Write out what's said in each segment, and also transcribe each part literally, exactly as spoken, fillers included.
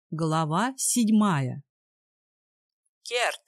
Глава седьмая. Керт.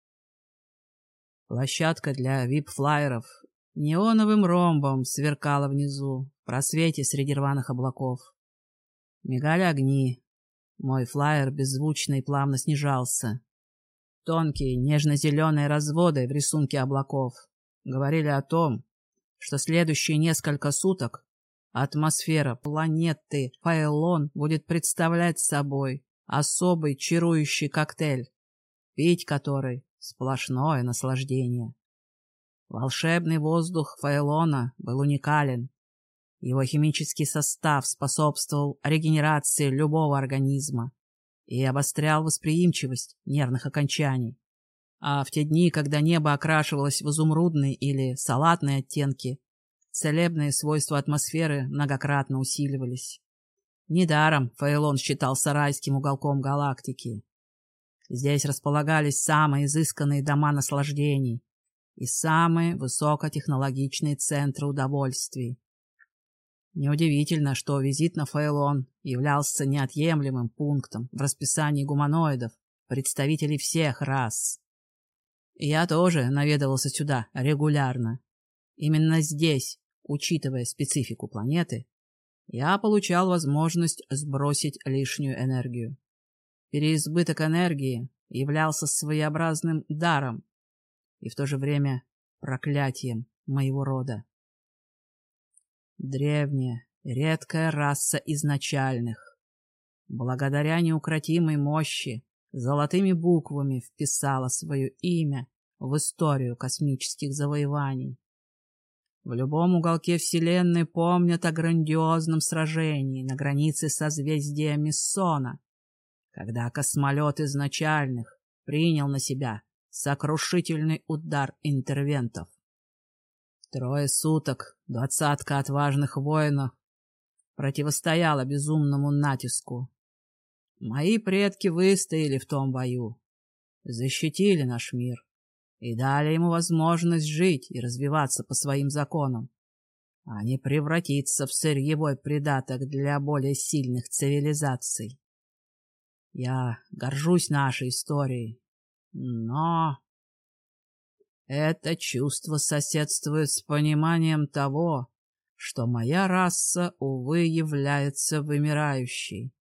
Площадка для вип-флайеров неоновым ромбом сверкала внизу, в просвете среди рваных облаков. Мигали огни. Мой флайер беззвучно и плавно снижался. Тонкие нежно-зеленые разводы в рисунке облаков говорили о том, что следующие несколько суток атмосфера планеты Фаэлон будет представлять собой особый чарующий коктейль, пить который — сплошное наслаждение. Волшебный воздух Фаэлона был уникален. Его химический состав способствовал регенерации любого организма и обострял восприимчивость нервных окончаний. А в те дни, когда небо окрашивалось в изумрудные или салатные оттенки, целебные свойства атмосферы многократно усиливались. Недаром Фаэлон считался райским уголком галактики. Здесь располагались самые изысканные дома наслаждений и самые высокотехнологичные центры удовольствий. Неудивительно, что визит на Фаэлон являлся неотъемлемым пунктом в расписании гуманоидов, представителей всех рас. Я тоже наведывался сюда регулярно. Именно здесь, учитывая специфику планеты, я получал возможность сбросить лишнюю энергию. Переизбыток энергии являлся своеобразным даром и в то же время проклятием моего рода. Древняя, редкая раса изначальных, благодаря неукротимой мощи, золотыми буквами вписала свое имя в историю космических завоеваний. В любом уголке Вселенной помнят о грандиозном сражении на границе созвездия Мессона, когда космолет изначальных принял на себя сокрушительный удар интервентов. Трое суток двадцатка отважных воинов противостояла безумному натиску. Мои предки выстояли в том бою, защитили наш мир и дали ему возможность жить и развиваться по своим законам, а не превратиться в сырьевой придаток для более сильных цивилизаций. Я горжусь нашей историей, но это чувство соседствует с пониманием того, что моя раса, увы, является вымирающей.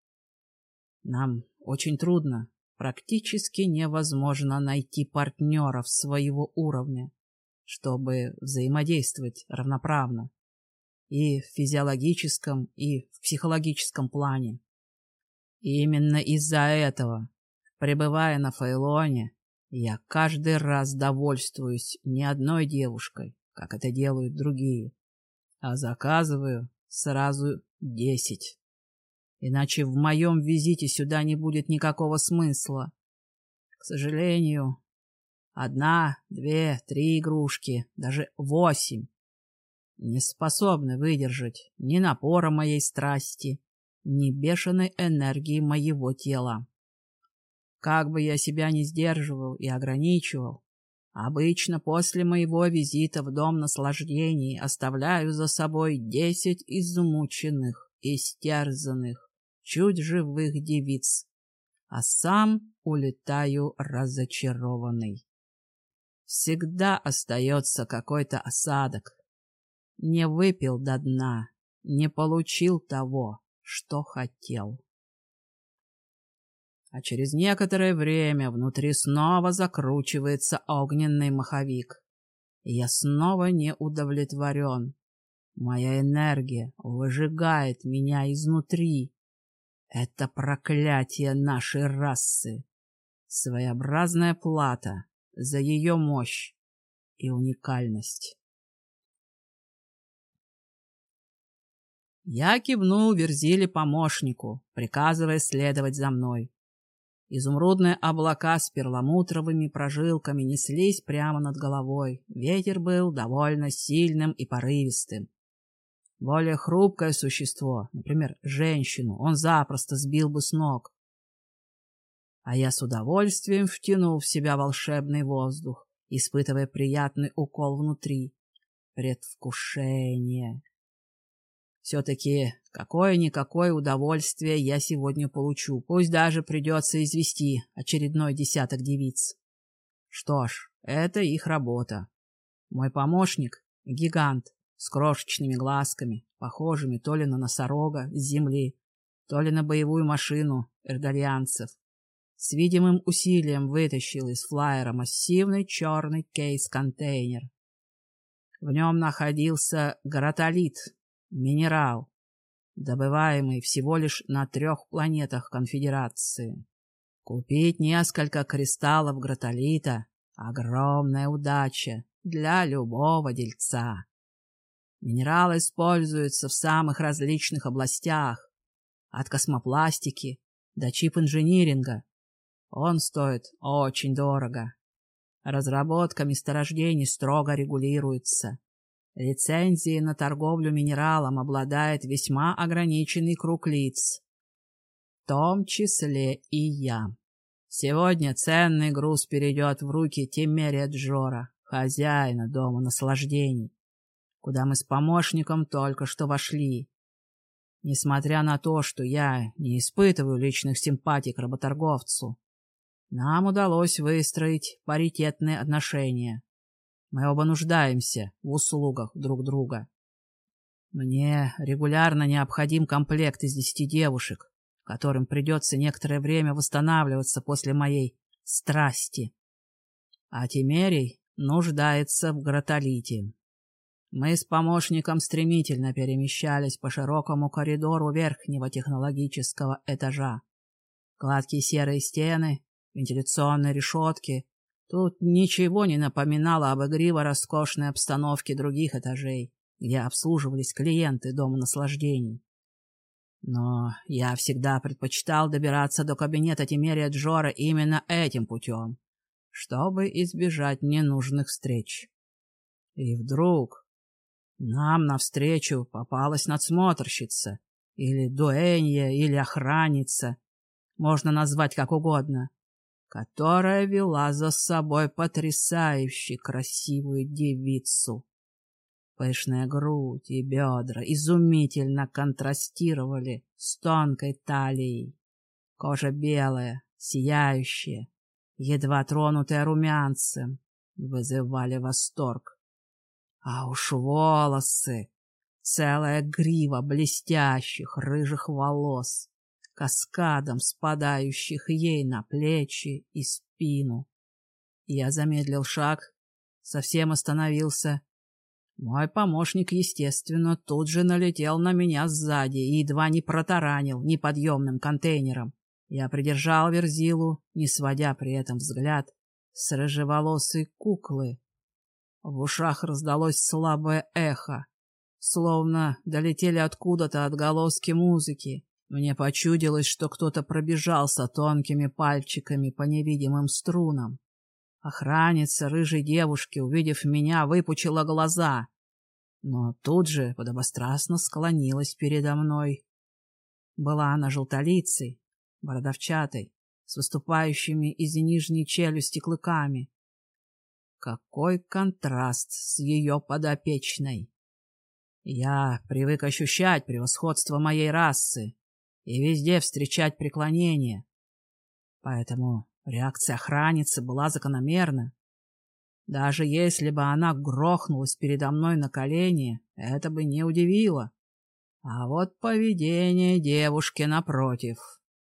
Нам очень трудно, практически невозможно найти партнеров своего уровня, чтобы взаимодействовать равноправно и в физиологическом, и в психологическом плане. И именно из-за этого, пребывая на Фаэлоне, я каждый раз довольствуюсь не одной девушкой, как это делают другие, а заказываю сразу десять. Иначе в моем визите сюда не будет никакого смысла. К сожалению, одна, две, три игрушки, даже восемь не способны выдержать ни напора моей страсти, ни бешеной энергии моего тела. Как бы я себя ни сдерживал и ограничивал, обычно после моего визита в дом наслаждений оставляю за собой десять измученных, истерзанных, чуть живых девиц, а сам улетаю разочарованный. Всегда остается какой-то осадок. Не выпил до дна, не получил того, что хотел. А через некоторое время внутри снова закручивается огненный маховик. И я снова не удовлетворен. Моя энергия выжигает меня изнутри. Это проклятие нашей расы. Своеобразная плата за ее мощь и уникальность. Я кивнул Верзиле помощнику, приказывая следовать за мной. Изумрудные облака с перламутровыми прожилками неслись прямо над головой. Ветер был довольно сильным и порывистым. Более хрупкое существо, например, женщину, он запросто сбил бы с ног. А я с удовольствием втянул в себя волшебный воздух, испытывая приятный укол внутри. Предвкушение. Все-таки Какое-никакое удовольствие я сегодня получу, пусть даже придется извести очередной десяток девиц. Что ж, это их работа. Мой помощник — гигант с крошечными глазками, похожими то ли на носорога с земли, то ли на боевую машину эрдалианцев. С видимым усилием вытащил из флайера массивный черный кейс-контейнер. В нем находился гратолит, минерал, добываемый всего лишь на трех планетах Конфедерации. Купить несколько кристаллов гратолита — огромная удача для любого дельца. Минерал используется в самых различных областях, от космопластики до чип-инжиниринга. Он стоит очень дорого. Разработка месторождений строго регулируется. Лицензией на торговлю минералом обладает весьма ограниченный круг лиц, в том числе и я. Сегодня ценный груз перейдет в руки Тимерия Джора, хозяина дома наслаждений, куда мы с помощником только что вошли. Несмотря на то, что я не испытываю личных симпатий к работорговцу, нам удалось выстроить паритетные отношения. Мы оба нуждаемся в услугах друг друга. Мне регулярно необходим комплект из десяти девушек, которым придется некоторое время восстанавливаться после моей страсти. А Тимерий нуждается в гратолите. Мы с помощником стремительно перемещались по широкому коридору верхнего технологического этажа. Гладкие серые стены, вентиляционные решетки. Тут ничего не напоминало об игриво-роскошной обстановке других этажей, где обслуживались клиенты дома наслаждений. Но я всегда предпочитал добираться до кабинета Тимерия Джора именно этим путем, чтобы избежать ненужных встреч. И вдруг нам навстречу попалась надсмотрщица, или дуэнья, или охранница, можно назвать как угодно, которая вела за собой потрясающе красивую девицу. Пышная грудь и бедра изумительно контрастировали с тонкой талией. Кожа белая, сияющая, едва тронутая румянцем, вызывали восторг. А уж волосы, целая грива блестящих рыжих волос, каскадом спадающих ей на плечи и спину. Я замедлил шаг, совсем остановился. Мой помощник, естественно, тут же налетел на меня сзади и едва не протаранил неподъемным контейнером. Я придержал Верзилу, не сводя при этом взгляд с рыжеволосой куклы. В ушах раздалось слабое эхо, словно долетели откуда-то отголоски музыки. Мне почудилось, что кто-то пробежался тонкими пальчиками по невидимым струнам. Охранница рыжей девушки, увидев меня, выпучила глаза, но тут же подобострастно склонилась передо мной. Была она желтолицей, бородавчатой, с выступающими из нижней челюсти клыками. Какой контраст с ее подопечной! Я привык ощущать превосходство моей расы и везде встречать преклонение, поэтому реакция охранницы была закономерна. Даже если бы она грохнулась передо мной на колени, это бы не удивило. А вот поведение девушки, напротив,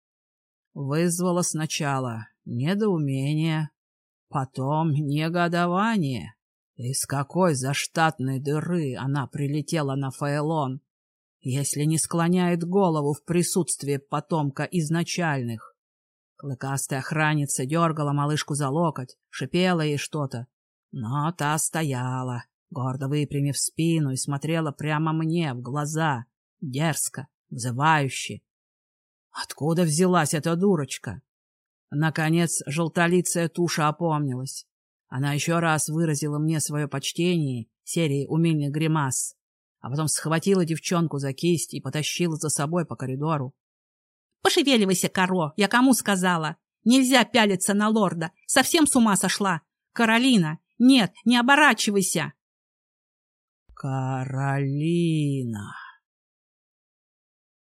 вызвало сначала недоумение, потом негодование. Из какой заштатной дыры она прилетела на Фаэлон, если не склоняет голову в присутствии потомка изначальных? Клыкастая охранница дергала малышку за локоть, шипела ей что-то, но та стояла, гордо выпрямив спину, и смотрела прямо мне в глаза, дерзко, вызывающе. Откуда взялась эта дурочка? Наконец желтолицая туша опомнилась. Она еще раз выразила мне свое почтение серией умильных гримас, а потом схватила девчонку за кисть и потащила за собой по коридору. — Пошевеливайся, Каро, я кому сказала? Нельзя пялиться на лорда, совсем с ума сошла. Каролина, нет, не оборачивайся. — Каролина...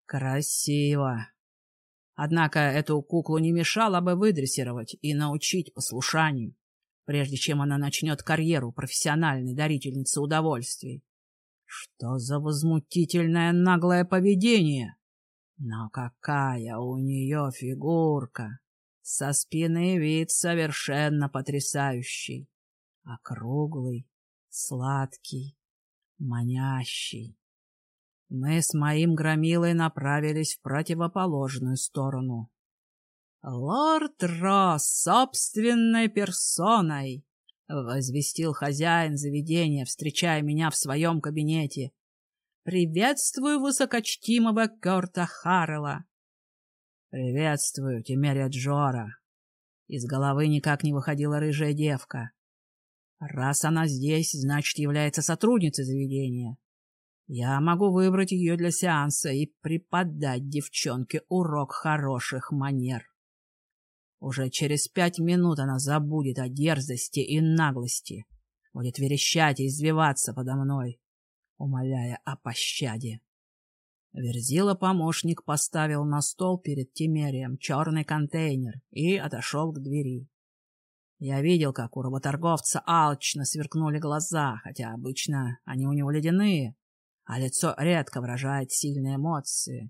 Красиво. Однако эту куклу не мешало бы выдрессировать и научить послушанию, прежде чем она начнет карьеру профессиональной дарительницы удовольствий. Что за возмутительное наглое поведение! Но какая у нее фигурка! Со спины вид совершенно потрясающий, округлый, сладкий, манящий. Мы с моим громилой направились в противоположную сторону. «Лорд Росс собственной персоной!» — возвестил хозяин заведения, встречая меня в своем кабинете. «Приветствую высокочтимого Керта Харрелла!» «Приветствую, Темерия Джора!» Из головы никак не выходила рыжая девка. Раз она здесь, значит, является сотрудницей заведения. Я могу выбрать ее для сеанса и преподать девчонке урок хороших манер. Уже через пять минут она забудет о дерзости и наглости, будет верещать и извиваться подо мной, умоляя о пощаде. Верзила-помощник поставил на стол перед Темерием черный контейнер и отошел к двери. Я видел, как у работорговца алчно сверкнули глаза, хотя обычно они у него ледяные, а лицо редко выражает сильные эмоции.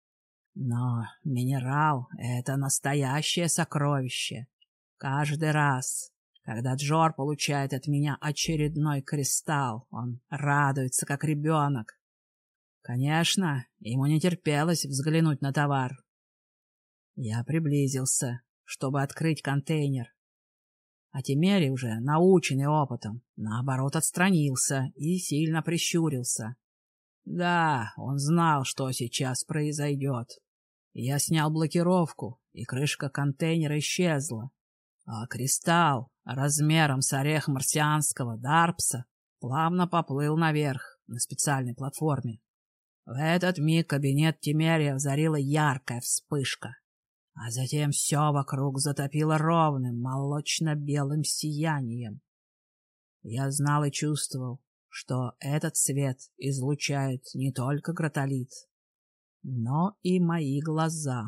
Но минерал — это настоящее сокровище. Каждый раз, когда Джор получает от меня очередной кристалл, он радуется, как ребенок. Конечно, ему не терпелось взглянуть на товар. Я приблизился, чтобы открыть контейнер. А Темерий, уже наученный опытом, наоборот отстранился и сильно прищурился. Да, он знал, что сейчас произойдет. Я снял блокировку, и крышка контейнера исчезла. А кристалл размером с орех марсианского Дарпса плавно поплыл наверх на специальной платформе. В этот миг кабинет Темерия озарила яркая вспышка, а затем все вокруг затопило ровным молочно-белым сиянием. Я знал и чувствовал, что этот свет излучает не только гратолит, но и мои глаза.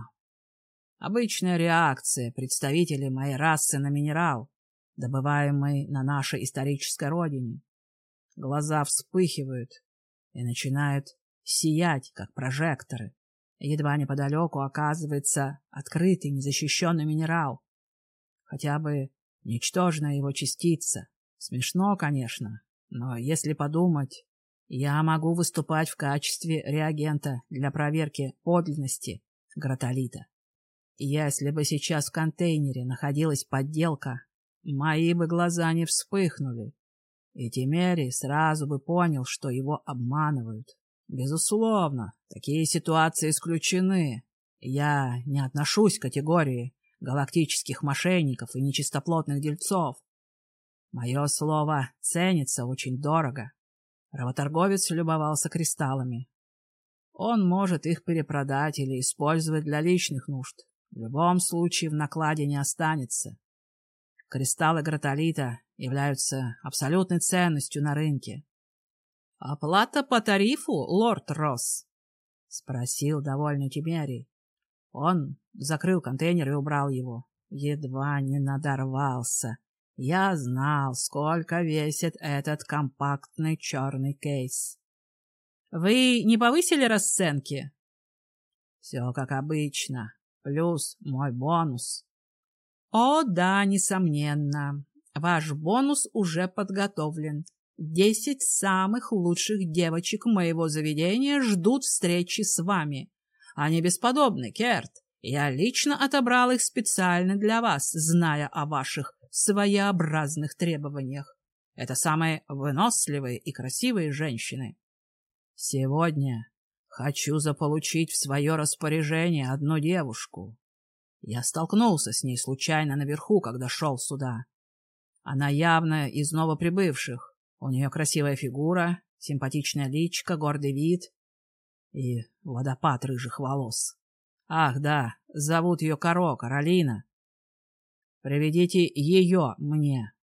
Обычная реакция представителей моей расы на минерал, добываемый на нашей исторической родине. Глаза вспыхивают и начинают сиять, как прожекторы. Едва неподалеку оказывается открытый, незащищенный минерал. Хотя бы ничтожная его частица. Смешно, конечно, но если подумать, я могу выступать в качестве реагента для проверки подлинности гратолита. Если бы сейчас в контейнере находилась подделка, мои бы глаза не вспыхнули, и Темерий сразу бы понял, что его обманывают. Безусловно, такие ситуации исключены. Я не отношусь к категории галактических мошенников и нечистоплотных дельцов. Мое слово ценится очень дорого. Работорговец любовался кристаллами. Он может их перепродать или использовать для личных нужд. В любом случае в накладе не останется. Кристаллы гратолита являются абсолютной ценностью на рынке. — Оплата по тарифу, лорд Росс? — спросил довольный Темерий. Он закрыл контейнер и убрал его. Едва не надорвался. Я знал, сколько весит этот компактный черный кейс. — Вы не повысили расценки? — Все как обычно. Плюс мой бонус. — О, да, несомненно. Ваш бонус уже подготовлен. Десять самых лучших девочек моего заведения ждут встречи с вами. Они бесподобны, Керт. Я лично отобрал их специально для вас, зная о ваших своеобразных требованиях. Это самые выносливые и красивые женщины. Сегодня хочу заполучить в свое распоряжение одну девушку. Я столкнулся с ней случайно наверху, когда шел сюда. Она явно из новоприбывших. У нее красивая фигура, симпатичная личка, гордый вид и водопад рыжих волос. Ах, да, зовут ее Каро, Каролина. Приведите ее мне.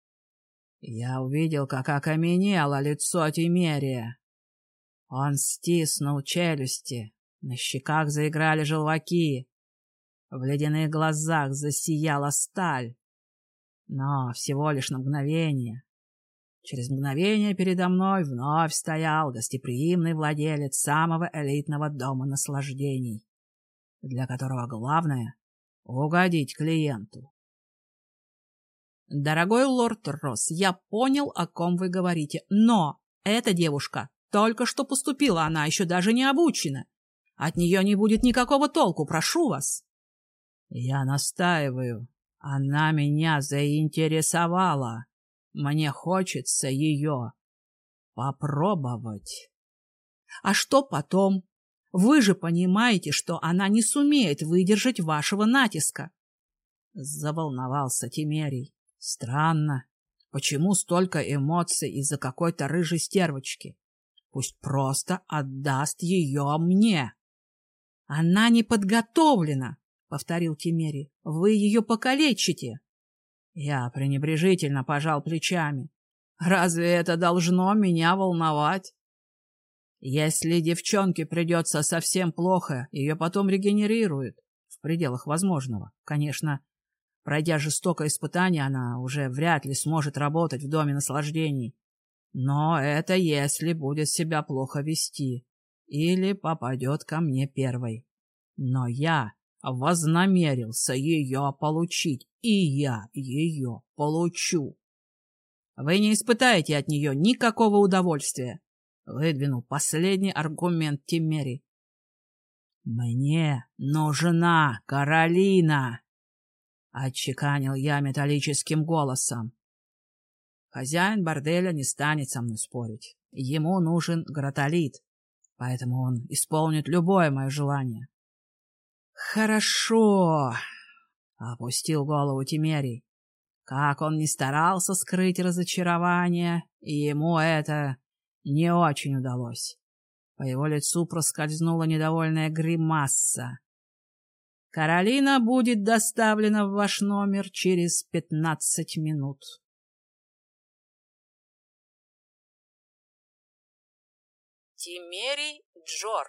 Я увидел, как окаменело лицо Темерия. Он стиснул челюсти, На щеках заиграли желваки, в ледяных глазах засияла сталь. Но всего лишь на мгновение. Через мгновение передо мной вновь стоял гостеприимный владелец самого элитного дома наслаждений, для которого главное — угодить клиенту. Дорогой лорд Росс, я понял, о ком вы говорите, но эта девушка только что поступила, она еще даже не обучена. От нее не будет никакого толку, прошу вас. Я настаиваю. Она меня заинтересовала. Мне хочется ее попробовать. А что потом? Вы же понимаете, что она не сумеет выдержать вашего натиска. Заволновался Тимерий. Странно. Почему столько эмоций из-за какой-то рыжей стервочки? Пусть просто отдаст ее мне. Она не подготовлена, — повторил Тимерий. — Вы ее покалечите. Я пренебрежительно пожал плечами. Разве это должно меня волновать? Если девчонке придется совсем плохо, ее потом регенерируют в пределах возможного. Конечно, пройдя жестокое испытание, она уже вряд ли сможет работать в доме наслаждений. Но это если будет себя плохо вести или попадет ко мне первой. Но я вознамерился ее получить, и я ее получу. Вы не испытаете от нее никакого удовольствия, — выдвинул последний аргумент Тимерий. Мне нужна Каролина, — отчеканил я металлическим голосом. Хозяин борделя не станет со мной спорить. Ему нужен гратолит, поэтому он исполнит любое мое желание. «Хорошо», — опустил голову Тимерий. Как он ни старался скрыть разочарование, ему это не очень удалось. По его лицу проскользнула недовольная гримаса. «Каролина будет доставлена в ваш номер через пятнадцать минут». Тимерий Джор.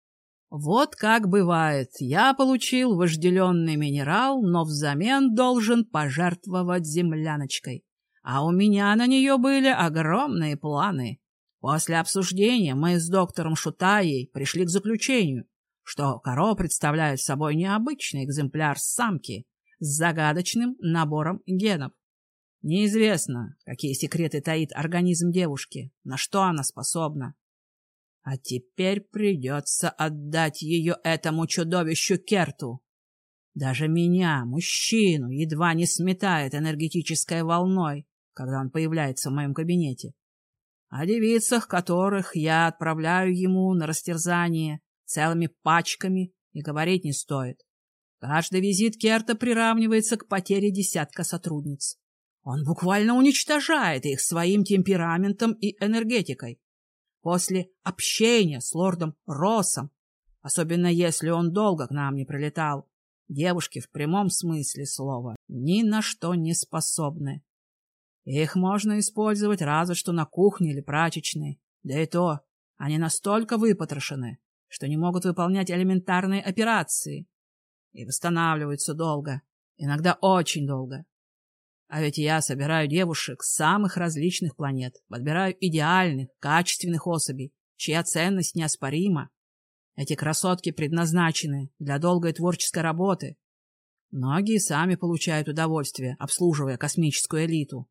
Вот как бывает, я получил вожделенный минерал, но взамен должен пожертвовать земляночкой. А у меня на нее были огромные планы. После обсуждения мы с доктором Шутаей пришли к заключению, что Каро представляет собой необычный экземпляр самки с загадочным набором генов. Неизвестно, какие секреты таит организм девушки, на что она способна. А теперь придется отдать ее этому чудовищу Керту. Даже меня, мужчину, едва не сметает энергетической волной, когда он появляется в моем кабинете. О девицах, которых я отправляю ему на растерзание целыми пачками, и говорить не стоит. Каждый визит Керта приравнивается к потере десятка сотрудниц. Он буквально уничтожает их своим темпераментом и энергетикой. После общения с лордом Россом, особенно если он долго к нам не прилетал, девушки в прямом смысле слова ни на что не способны. Их можно использовать разве что на кухне или прачечной, да и то они настолько выпотрошены, что не могут выполнять элементарные операции и восстанавливаются долго, иногда очень долго. А ведь я собираю девушек с самых различных планет, подбираю идеальных, качественных особей, чья ценность неоспорима. Эти красотки предназначены для долгой творческой работы. Многие сами получают удовольствие, обслуживая космическую элиту.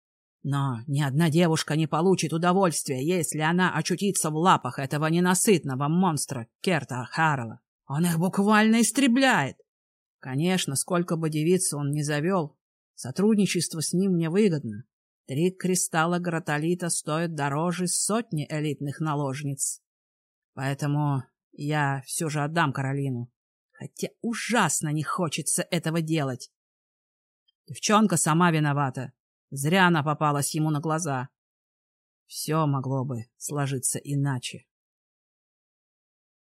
Но ни одна девушка не получит удовольствия, если она очутится в лапах этого ненасытного монстра Керта Харрелла. Он их буквально истребляет. Конечно, сколько бы девиц он ни завел, сотрудничество с ним мне выгодно. Три кристалла гратолита стоят дороже сотни элитных наложниц. Поэтому я все же отдам Каролину, хотя ужасно не хочется этого делать. Девчонка сама виновата. Зря она попалась ему на глаза. Все могло бы сложиться иначе.